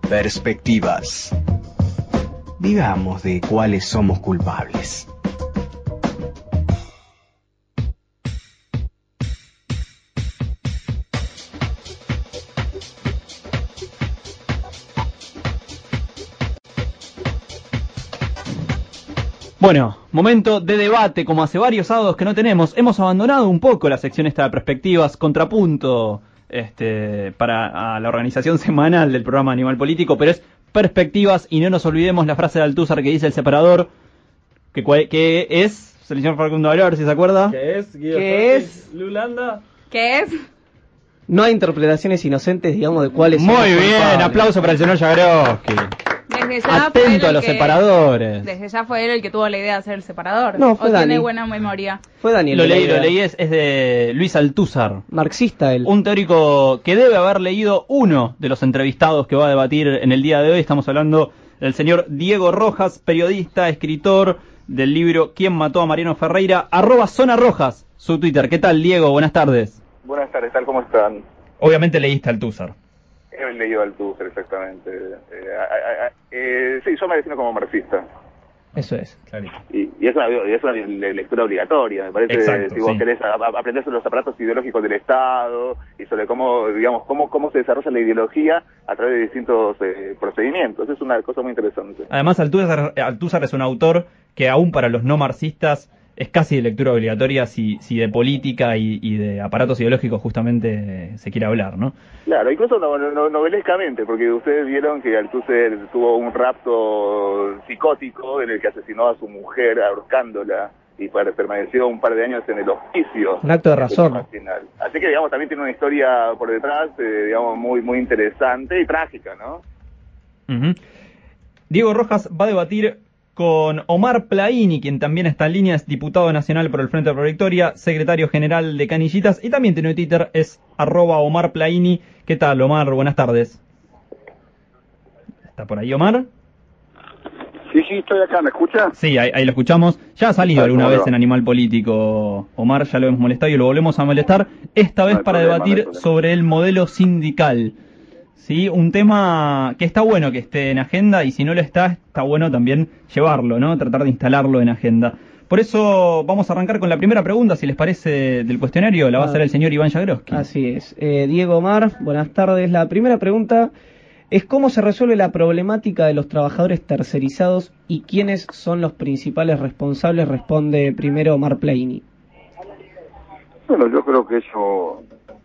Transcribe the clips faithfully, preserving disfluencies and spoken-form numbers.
Perspectivas. Digamos de cuáles somos culpables. Bueno, momento de debate, como hace varios sábados que no tenemos. Hemos abandonado un poco la sección esta de perspectivas, contrapunto este, para a la organización semanal del programa Animal Político, pero es perspectivas, y no nos olvidemos la frase de Althusser que dice el separador, que, que es, señor Facundo, a ver si se acuerda. ¿Qué es? Guido ¿Qué es? Lulanda. ¿Qué es? No hay interpretaciones inocentes, digamos, de cuáles son. Muy bien, culpables. Aplauso para el señor Jagroski. Desde ya Atento fue a los que, separadores. Desde ya fue él el que tuvo la idea de hacer el separador. No, fue ¿O Dani. tiene buena memoria? Fue Daniel. Lo leí, lo leí, es, es de Luis Althusser. Marxista él. Un teórico que debe haber leído uno de los entrevistados que va a debatir en el día de hoy. Estamos hablando del señor Diego Rojas, periodista, escritor del libro ¿Quién mató a Mariano Ferreira? Arroba Zona Rojas, su Twitter. ¿Qué tal, Diego? Buenas tardes. Buenas tardes, tal, ¿cómo están? Obviamente leíste Althusser. He leído Althusser, exactamente. Eh, a, a, eh, sí, yo me defino como marxista. Eso es, claro. Y, y es, una, es una lectura obligatoria, me parece. Exacto, si vos sí. querés a, a aprender sobre los aparatos ideológicos del Estado y sobre cómo, digamos, cómo, cómo se desarrolla la ideología a través de distintos eh, procedimientos. Es una cosa muy interesante. Además, Althusser, Althusser es un autor que aún para los no marxistas es casi de lectura obligatoria si, si de política y, y de aparatos ideológicos justamente se quiere hablar, ¿no? Claro, incluso no, no, novelescamente, porque ustedes vieron que Althusser tuvo un rapto psicótico en el que asesinó a su mujer ahorcándola y permaneció un par de años en el hospicio. Un acto de razón. Así que, digamos, también tiene una historia por detrás, eh, digamos, muy muy interesante y trágica, ¿no? Uh-huh. Diego Rojas va a debatir con Omar Plaini, quien también está en línea, es diputado nacional por el Frente Pro Victoria, secretario general de Canillitas, y también tiene Twitter, es arroba Omar Plaini. ¿Qué tal, Omar? Buenas tardes. ¿Está por ahí, Omar? Sí, sí, estoy acá, ¿me escucha? Sí, ahí, ahí lo escuchamos. Ya ha salido alguna vez en Animal Político, Omar, ya lo hemos molestado y lo volvemos a molestar, esta vez no hay para problema, debatir no hay sobre el modelo sindical. Sí, un tema que está bueno que esté en agenda, y si no lo está, está bueno también llevarlo, ¿no? Tratar de instalarlo en agenda. Por eso vamos a arrancar con la primera pregunta, si les parece, del cuestionario. La va a hacer el señor Iván Jagroski. Así es. Eh, Diego, Omar, buenas tardes. La primera pregunta es cómo se resuelve la problemática de los trabajadores tercerizados y quiénes son los principales responsables. Responde primero Omar Plaini. Bueno, yo creo que eso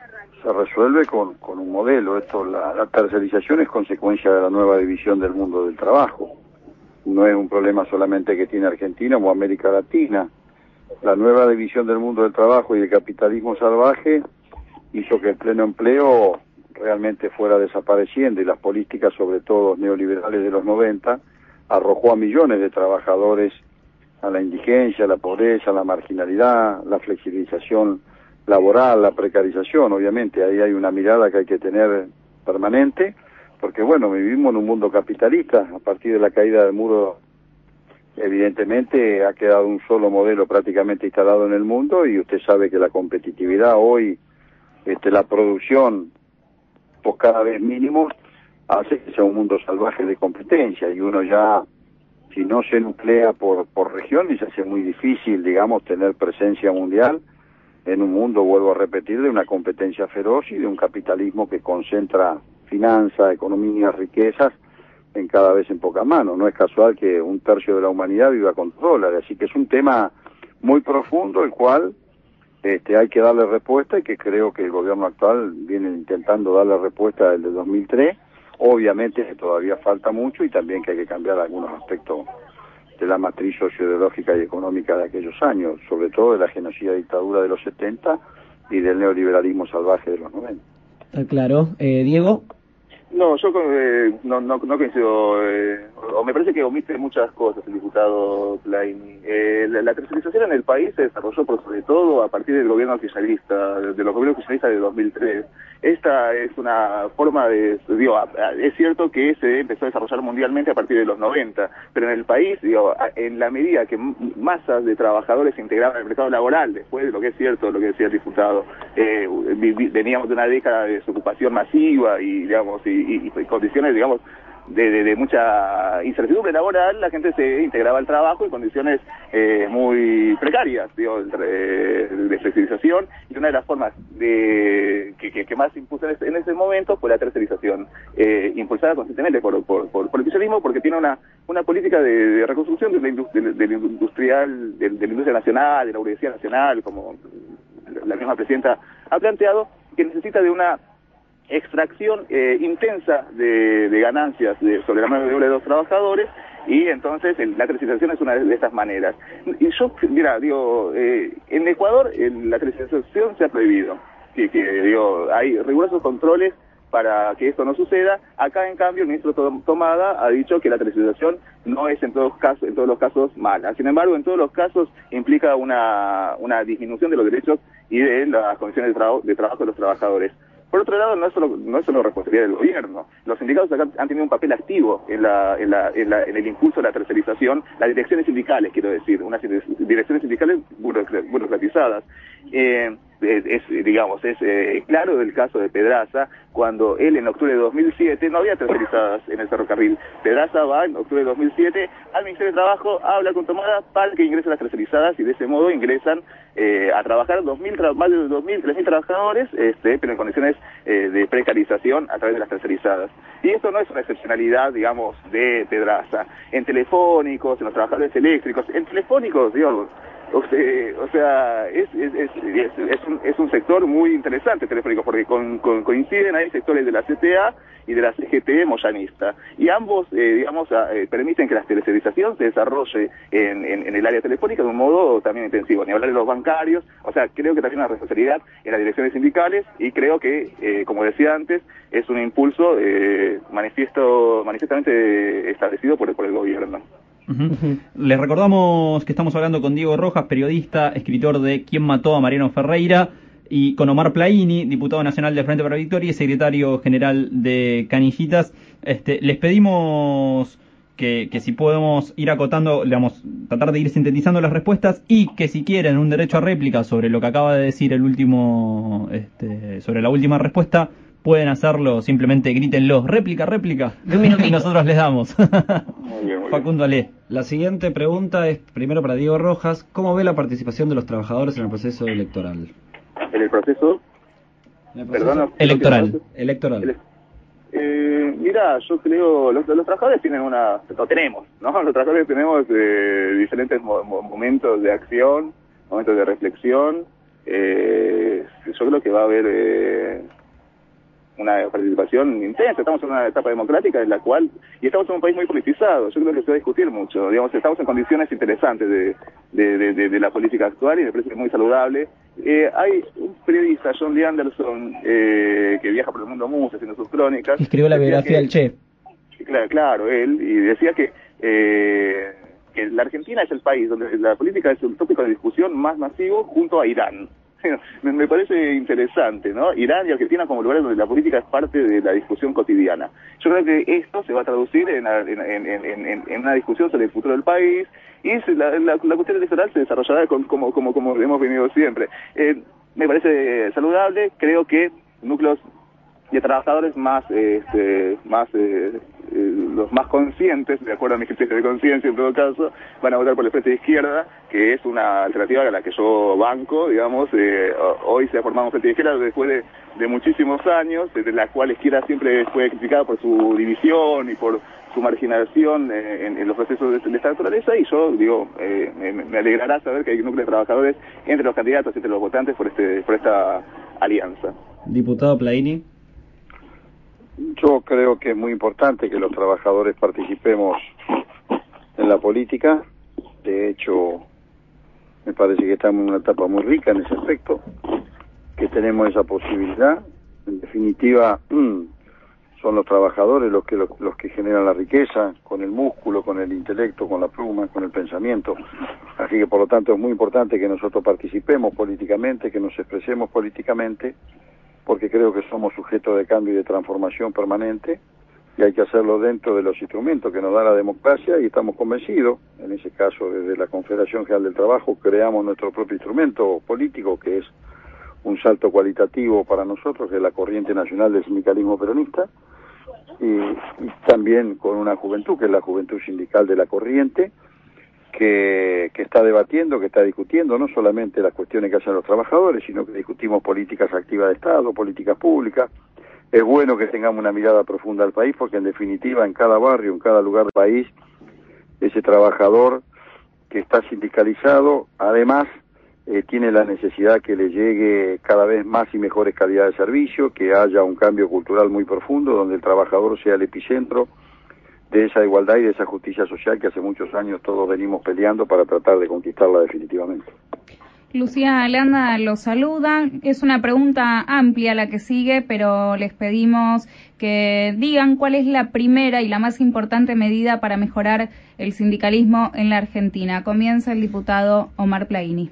se resuelve con, con un modelo. Esto, la, la tercerización es consecuencia de la nueva división del mundo del trabajo. No es un problema solamente que tiene Argentina o América Latina. La nueva división del mundo del trabajo y el capitalismo salvaje hizo que el pleno empleo realmente fuera desapareciendo, y las políticas, sobre todo neoliberales de los noventa, arrojó a millones de trabajadores a la indigencia, a la pobreza, a la marginalidad, la flexibilización laboral, la precarización. Obviamente ahí hay una mirada que hay que tener permanente, porque bueno, vivimos en un mundo capitalista. A partir de la caída del muro, evidentemente ha quedado un solo modelo prácticamente instalado en el mundo, y usted sabe que la competitividad hoy, este, la producción, pues cada vez mínimo, hace que sea un mundo salvaje de competencia, y uno ya, si no se nuclea por, por regiones, se hace muy difícil, digamos, tener presencia mundial en un mundo, vuelvo a repetir, de una competencia feroz y de un capitalismo que concentra finanzas, economías, riquezas en cada vez en poca mano. No es casual que un tercio de la humanidad viva con dólares, así que es un tema muy profundo, el cual este, hay que darle respuesta, y que creo que el gobierno actual viene intentando darle respuesta desde dos mil tres. Obviamente que todavía falta mucho, y también que hay que cambiar algunos aspectos de la matriz socioideológica y económica de aquellos años, sobre todo de la genocida dictadura de los setenta y del neoliberalismo salvaje de los noventa. Claro. Eh, Diego. No, yo eh, no, no, no coincido, eh, o me parece que omite muchas cosas el diputado Plaini. Eh, la, la tercerización en el país se desarrolló por sobre todo a partir del gobierno kirchnerista, de los gobiernos kirchneristas de dos mil tres. Esta es una forma de, digo, es cierto que se empezó a desarrollar mundialmente a partir de los noventa, pero en el país, digo, en la medida que masas de trabajadores se integraban al mercado laboral, después de lo que es cierto, lo que decía el diputado, eh, veníamos de una década de desocupación masiva y, digamos, y, y, y condiciones, digamos, de, de, de mucha incertidumbre laboral, la gente se integraba al trabajo en condiciones eh, muy precarias, digo, de, de flexibilización, y una de las formas de que, que, que más impuso en ese, en ese momento fue la tercerización, eh, impulsada constantemente por, por, por, por el kirchnerismo, porque tiene una, una política de, de reconstrucción de la, indust de, de la industrial, de, de la industria nacional, de la burguesía nacional, como la misma presidenta ha planteado, que necesita de una extracción eh, intensa de, de ganancias de, sobre la mano de obra de los trabajadores, y entonces el, la tercerización es una de, de estas maneras. Y yo, mira, digo, eh, en Ecuador el, la tercerización se ha prohibido, que, que digo, hay rigurosos controles para que esto no suceda. Acá, en cambio, el ministro Tomada ha dicho que la tercerización no es en todos casos, en todos los casos mala. Sin embargo, en todos los casos implica una, una disminución de los derechos y de las condiciones de, tra de trabajo de los trabajadores. Por otro lado, no es solo, no es solo responsabilidad del gobierno. Los sindicatos acá han tenido un papel activo en, la, en, la, en, la, en el impulso de la tercerización, las direcciones sindicales, quiero decir, unas direcciones sindicales burocratizadas. Eh, es, es, digamos, es eh, claro del caso de Pedraza, cuando él en octubre de dos mil siete no había tercerizadas en el ferrocarril. Pedraza va en octubre de dos mil siete al Ministerio de Trabajo, habla con Tomada para que ingresen las tercerizadas, y de ese modo ingresan eh, a trabajar dos mil, más de dos mil, tres mil trabajadores, este, pero en condiciones eh, de precarización a través de las tercerizadas. Y esto no es una excepcionalidad, digamos, de Pedraza. En telefónicos, en los trabajadores eléctricos, en telefónicos, digamos, O sea, o sea es, es, es, es, es, un, es un sector muy interesante telefónico, porque con, con, coinciden ahí sectores de la C T A y de la C G T moyanista, y ambos, eh, digamos, a, eh, permiten que la tercerización se desarrolle en, en, en el área telefónica de un modo también intensivo, ni hablar de los bancarios. O sea, creo que también hay una responsabilidad en las direcciones sindicales, y creo que, eh, como decía antes, es un impulso eh, manifiesto, manifiestamente establecido por, por el gobierno. Uh-huh. Les recordamos que estamos hablando con Diego Rojas, periodista, escritor de ¿Quién mató a Mariano Ferreira?, y con Omar Plaini, diputado nacional del Frente para la Victoria y secretario general de Canillitas. Este, les pedimos que, que si podemos ir acotando, digamos, tratar de ir sintetizando las respuestas, y que si quieren un derecho a réplica sobre lo que acaba de decir el último, este, sobre la última respuesta, pueden hacerlo, simplemente grítenlo, réplica, réplica, y nosotros les damos. Muy bien, muy Facundo Ale. La siguiente pregunta es primero para Diego Rojas. ¿Cómo ve la participación de los trabajadores en el proceso electoral? ¿En el proceso? En el proceso Perdón, electoral. Electoral. Ele eh, mira, yo creo, los, los trabajadores tienen una, lo tenemos, ¿no? Los trabajadores tenemos eh, diferentes mo momentos de acción, momentos de reflexión. Eh, yo creo que va a haber eh, una participación intensa. Estamos en una etapa democrática en la cual, y estamos en un país muy politizado, yo creo que se va a discutir mucho, digamos, estamos en condiciones interesantes de, de, de, de, de la política actual, y me parece muy saludable. Eh, hay un periodista, John Lee Anderson, eh, que viaja por el mundo mucho haciendo sus crónicas. Escribió la biografía del Che. Claro, claro, él, y decía que eh, que la Argentina es el país donde la política es un tópico de discusión más masivo, junto a Irán. Me, me parece interesante, ¿no? Irán y Argentina como lugares donde la política es parte de la discusión cotidiana. Yo creo que esto se va a traducir en, en, en, en, en una discusión sobre el futuro del país, y la, la, la cuestión electoral se desarrollará con, como, como, como hemos venido siempre. Eh, me parece saludable. Creo que núcleos de trabajadores más, este, más eh, eh, los más conscientes, de acuerdo a mi criterio de conciencia en todo caso, van a votar por el Frente de Izquierda, que es una alternativa a la que yo banco, digamos. Eh, hoy se ha formado un Frente de Izquierda después de, de muchísimos años, de la cual Izquierda siempre fue criticada por su división y por su marginación eh, en, en los procesos de, de esta naturaleza, y yo digo, eh, me, me alegrará saber que hay un núcleo de trabajadores entre los candidatos, entre los votantes, por este por esta alianza. Diputado Plaini. Yo creo que es muy importante que los trabajadores participemos en la política. De hecho, me parece que estamos en una etapa muy rica en ese aspecto, que tenemos esa posibilidad. En definitiva, son los trabajadores los que los, los que generan la riqueza, con el músculo, con el intelecto, con la pluma, con el pensamiento. Así que, por lo tanto, es muy importante que nosotros participemos políticamente, que nos expresemos políticamente, porque creo que somos sujetos de cambio y de transformación permanente, y hay que hacerlo dentro de los instrumentos que nos da la democracia, y estamos convencidos, en ese caso desde la Confederación General del Trabajo, creamos nuestro propio instrumento político, que es un salto cualitativo para nosotros, que es la corriente nacional del sindicalismo peronista, y, y también con una juventud, que es la Juventud Sindical de la Corriente, que, que está debatiendo, que está discutiendo no solamente las cuestiones que hacen los trabajadores, sino que discutimos políticas activas de Estado, políticas públicas. Es bueno que tengamos una mirada profunda al país, porque en definitiva en cada barrio, en cada lugar del país, ese trabajador que está sindicalizado, además, eh, tiene la necesidad que le llegue cada vez más y mejores calidades de servicio, que haya un cambio cultural muy profundo, donde el trabajador sea el epicentro de esa igualdad y de esa justicia social que hace muchos años todos venimos peleando para tratar de conquistarla definitivamente. Lucía Landa los saluda. Es una pregunta amplia la que sigue, pero les pedimos que digan cuál es la primera y la más importante medida para mejorar el sindicalismo en la Argentina. Comienza el diputado Omar Plaini.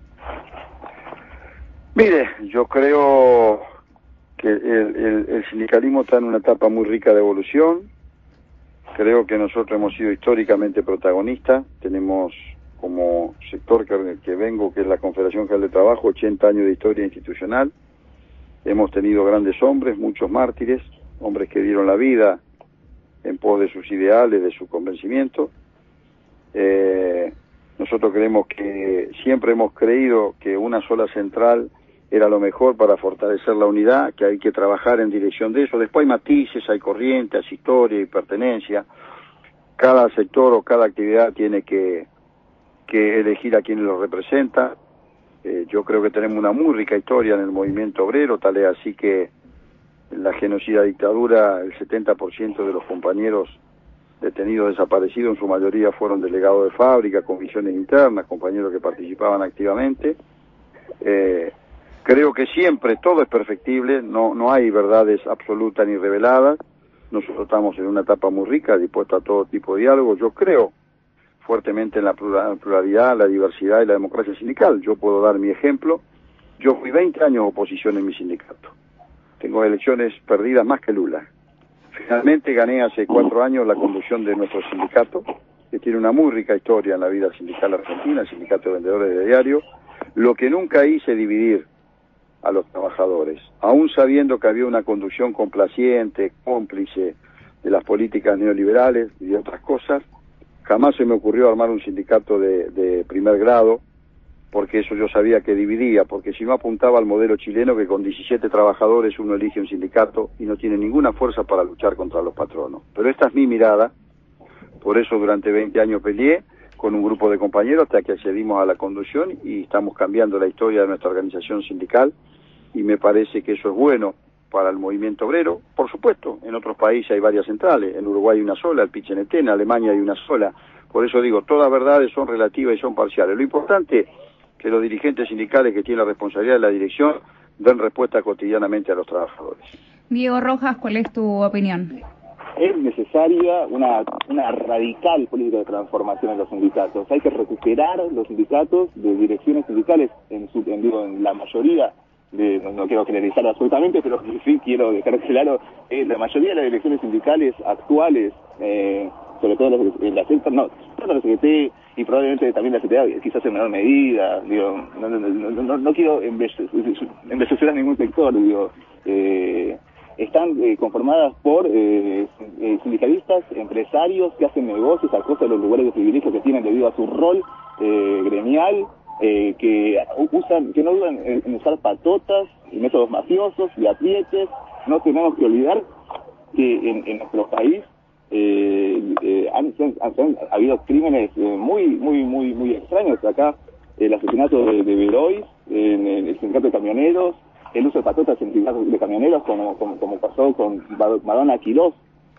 Mire, yo creo que el, el, el sindicalismo está en una etapa muy rica de evolución. Creo que nosotros hemos sido históricamente protagonistas. Tenemos como sector que, que vengo, que es la Confederación General de Trabajo, ochenta años de historia institucional. Hemos tenido grandes hombres, muchos mártires, hombres que dieron la vida en pos de sus ideales, de su convencimiento. Eh, nosotros creemos que siempre hemos creído que una sola central era lo mejor para fortalecer la unidad, que hay que trabajar en dirección de eso. Después hay matices, hay corrientes, hay historia y pertenencia. Cada sector o cada actividad tiene que, que elegir a quien lo representa. Eh, yo creo que tenemos una muy rica historia en el movimiento obrero, tal es así que en la genocida dictadura el setenta por ciento de los compañeros detenidos desaparecidos en su mayoría fueron delegados de fábrica, comisiones internas, compañeros que participaban activamente. Eh, Creo que siempre todo es perfectible, no no hay verdades absolutas ni reveladas. Nosotros estamos en una etapa muy rica, dispuesta a todo tipo de diálogo. Yo creo fuertemente en la pluralidad, la diversidad y la democracia sindical. Yo puedo dar mi ejemplo. Yo fui veinte años oposición en mi sindicato. Tengo elecciones perdidas más que Lula. Finalmente gané hace cuatro años la conducción de nuestro sindicato, que tiene una muy rica historia en la vida sindical argentina, el Sindicato de Vendedores de Diario. Lo que nunca hice dividir a los trabajadores, aún sabiendo que había una conducción complaciente, cómplice de las políticas neoliberales y de otras cosas, jamás se me ocurrió armar un sindicato de, de primer grado, porque eso yo sabía que dividía, porque si no apuntaba al modelo chileno que con diecisiete trabajadores uno elige un sindicato y no tiene ninguna fuerza para luchar contra los patronos. Pero esta es mi mirada, por eso durante veinte años peleé con un grupo de compañeros hasta que accedimos a la conducción y estamos cambiando la historia de nuestra organización sindical. Y me parece que eso es bueno para el movimiento obrero. Por supuesto, en otros países hay varias centrales, en Uruguay hay una sola, el Pichinetén, en Alemania hay una sola. Por eso digo, todas verdades son relativas y son parciales. Lo importante es que los dirigentes sindicales que tienen la responsabilidad de la dirección den respuesta cotidianamente a los trabajadores. Diego Rojas, ¿cuál es tu opinión? Es necesaria una, una radical política de transformación en los sindicatos. Hay que recuperar los sindicatos de direcciones sindicales, en, su, en, digo, en la mayoría. De, no, no quiero generalizar absolutamente, pero sí quiero dejar claro, eh, la mayoría de las direcciones sindicales actuales, eh, sobre todo las, en la secta, no, no la C G T y probablemente también la C T A, quizás en menor medida, digo, no, no, no, no, no quiero embellecer a ningún sector, digo, eh, están eh, conformadas por eh, sindicalistas, empresarios que hacen negocios a costa de los lugares de privilegio que tienen debido a su rol eh, gremial, Eh, que usan, que no dudan en, en usar patotas y métodos mafiosos y aprietes. No tenemos que olvidar que en, en nuestro país eh, eh, han, han, han, ha habido crímenes eh, muy muy muy muy extraños. Acá el asesinato de, de Beroy en, en el sindicato de camioneros, el uso de patotas en el sindicato de camioneros, como, como, como pasó con Madonna Quirós.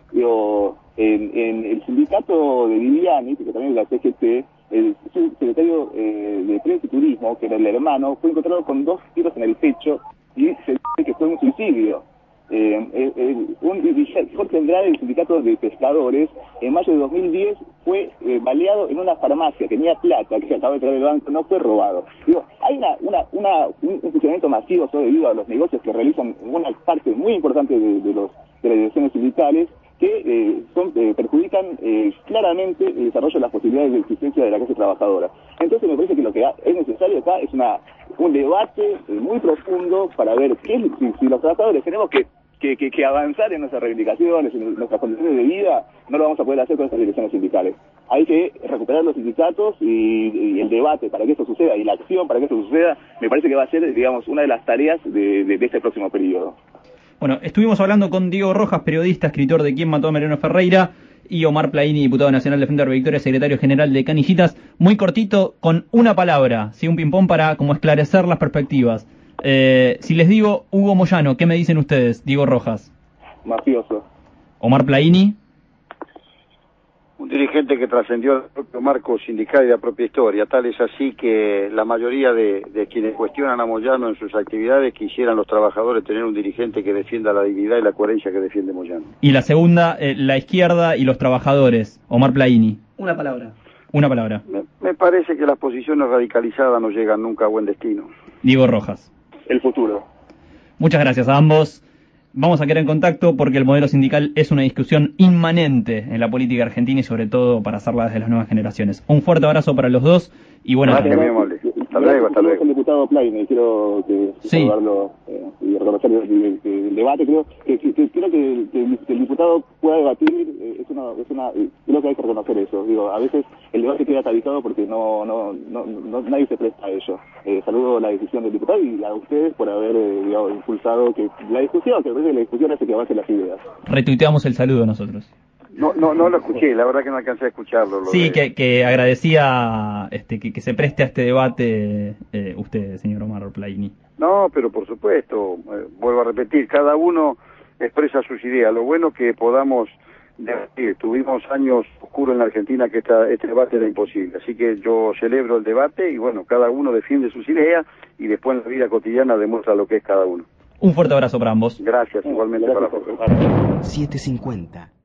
Digo, en, en el sindicato de Viviani, que también es la C G T, el secretario eh, de Prensa y Turismo, que era el hermano, fue encontrado con dos tiros en el pecho y se dice que fue un suicidio. Eh, eh, eh, un Jorge Andrade del sindicato de pescadores en mayo de dos mil diez fue eh, baleado en una farmacia, tenía plata que se acababa de traer del banco, no fue robado. Digo, hay una, una, una, un funcionamiento masivo sobre debido a los negocios que realizan una parte muy importante de, de, los, de las direcciones sindicales, que eh, son, eh, perjudican eh, claramente el desarrollo de las posibilidades de existencia de la clase trabajadora. Entonces me parece que lo que es necesario acá es una un debate eh, muy profundo para ver qué, si, si los trabajadores tenemos que que, que, que avanzar en nuestras reivindicaciones, en nuestras condiciones de vida, no lo vamos a poder hacer con estas direcciones sindicales. Hay que recuperar los sindicatos y, y el debate para que esto suceda, y la acción para que esto suceda, me parece que va a ser, digamos, una de las tareas de, de, de este próximo periodo. Bueno, estuvimos hablando con Diego Rojas, periodista, escritor de ¿Quién mató a Mariano Ferreira? Y Omar Plaini, diputado nacional de Frente de Victoria, secretario general de Canillitas. Muy cortito, con una palabra, ¿sí? Un ping-pong para como esclarecer las perspectivas. Eh, si les digo Hugo Moyano, ¿qué me dicen ustedes? Diego Rojas. Mafioso. Omar Plaini. Un dirigente que trascendió el propio marco sindical y la propia historia. Tal es así que la mayoría de, de quienes cuestionan a Moyano en sus actividades quisieran los trabajadores tener un dirigente que defienda la dignidad y la coherencia que defiende Moyano. Y la segunda, eh, la izquierda y los trabajadores. Omar Plaini. Una palabra. Una palabra. Me, me parece que las posiciones radicalizadas no llegan nunca a buen destino. Diego Rojas. El futuro. Muchas gracias a ambos. Vamos a quedar en contacto porque el modelo sindical es una discusión inmanente en la política argentina y sobre todo para hacerla desde las nuevas generaciones. Un fuerte abrazo para los dos y buenas tardes. Hasta luego, hasta luego. El diputado Plaini, quiero que sí. saludarlo eh, y reconocer el, el, el debate. Creo que, que, que, creo que, el, que el diputado pueda debatir, eh, es una, es una, creo que hay que reconocer eso. Digo, a veces el debate queda atavizado porque no, no, no, no nadie se presta a ello. Eh, saludo la decisión del diputado y a ustedes por haber eh, digamos, impulsado que la discusión, que a veces la discusión hace que avancen las ideas. Retuiteamos el saludo nosotros. No, no, no lo escuché, la verdad que no alcancé a escucharlo. Lo sí, de... que, que agradecía este, que, que se preste a este debate eh, usted, señor Omar Plaini. No, pero por supuesto, eh, vuelvo a repetir, cada uno expresa sus ideas. Lo bueno que podamos debatir. Tuvimos años oscuros en la Argentina que esta, este debate era imposible. Así que yo celebro el debate y bueno, cada uno defiende sus ideas y después en la vida cotidiana demuestra lo que es cada uno. Un fuerte abrazo para ambos. Gracias, igualmente. Gracias, para vos. siete cincuenta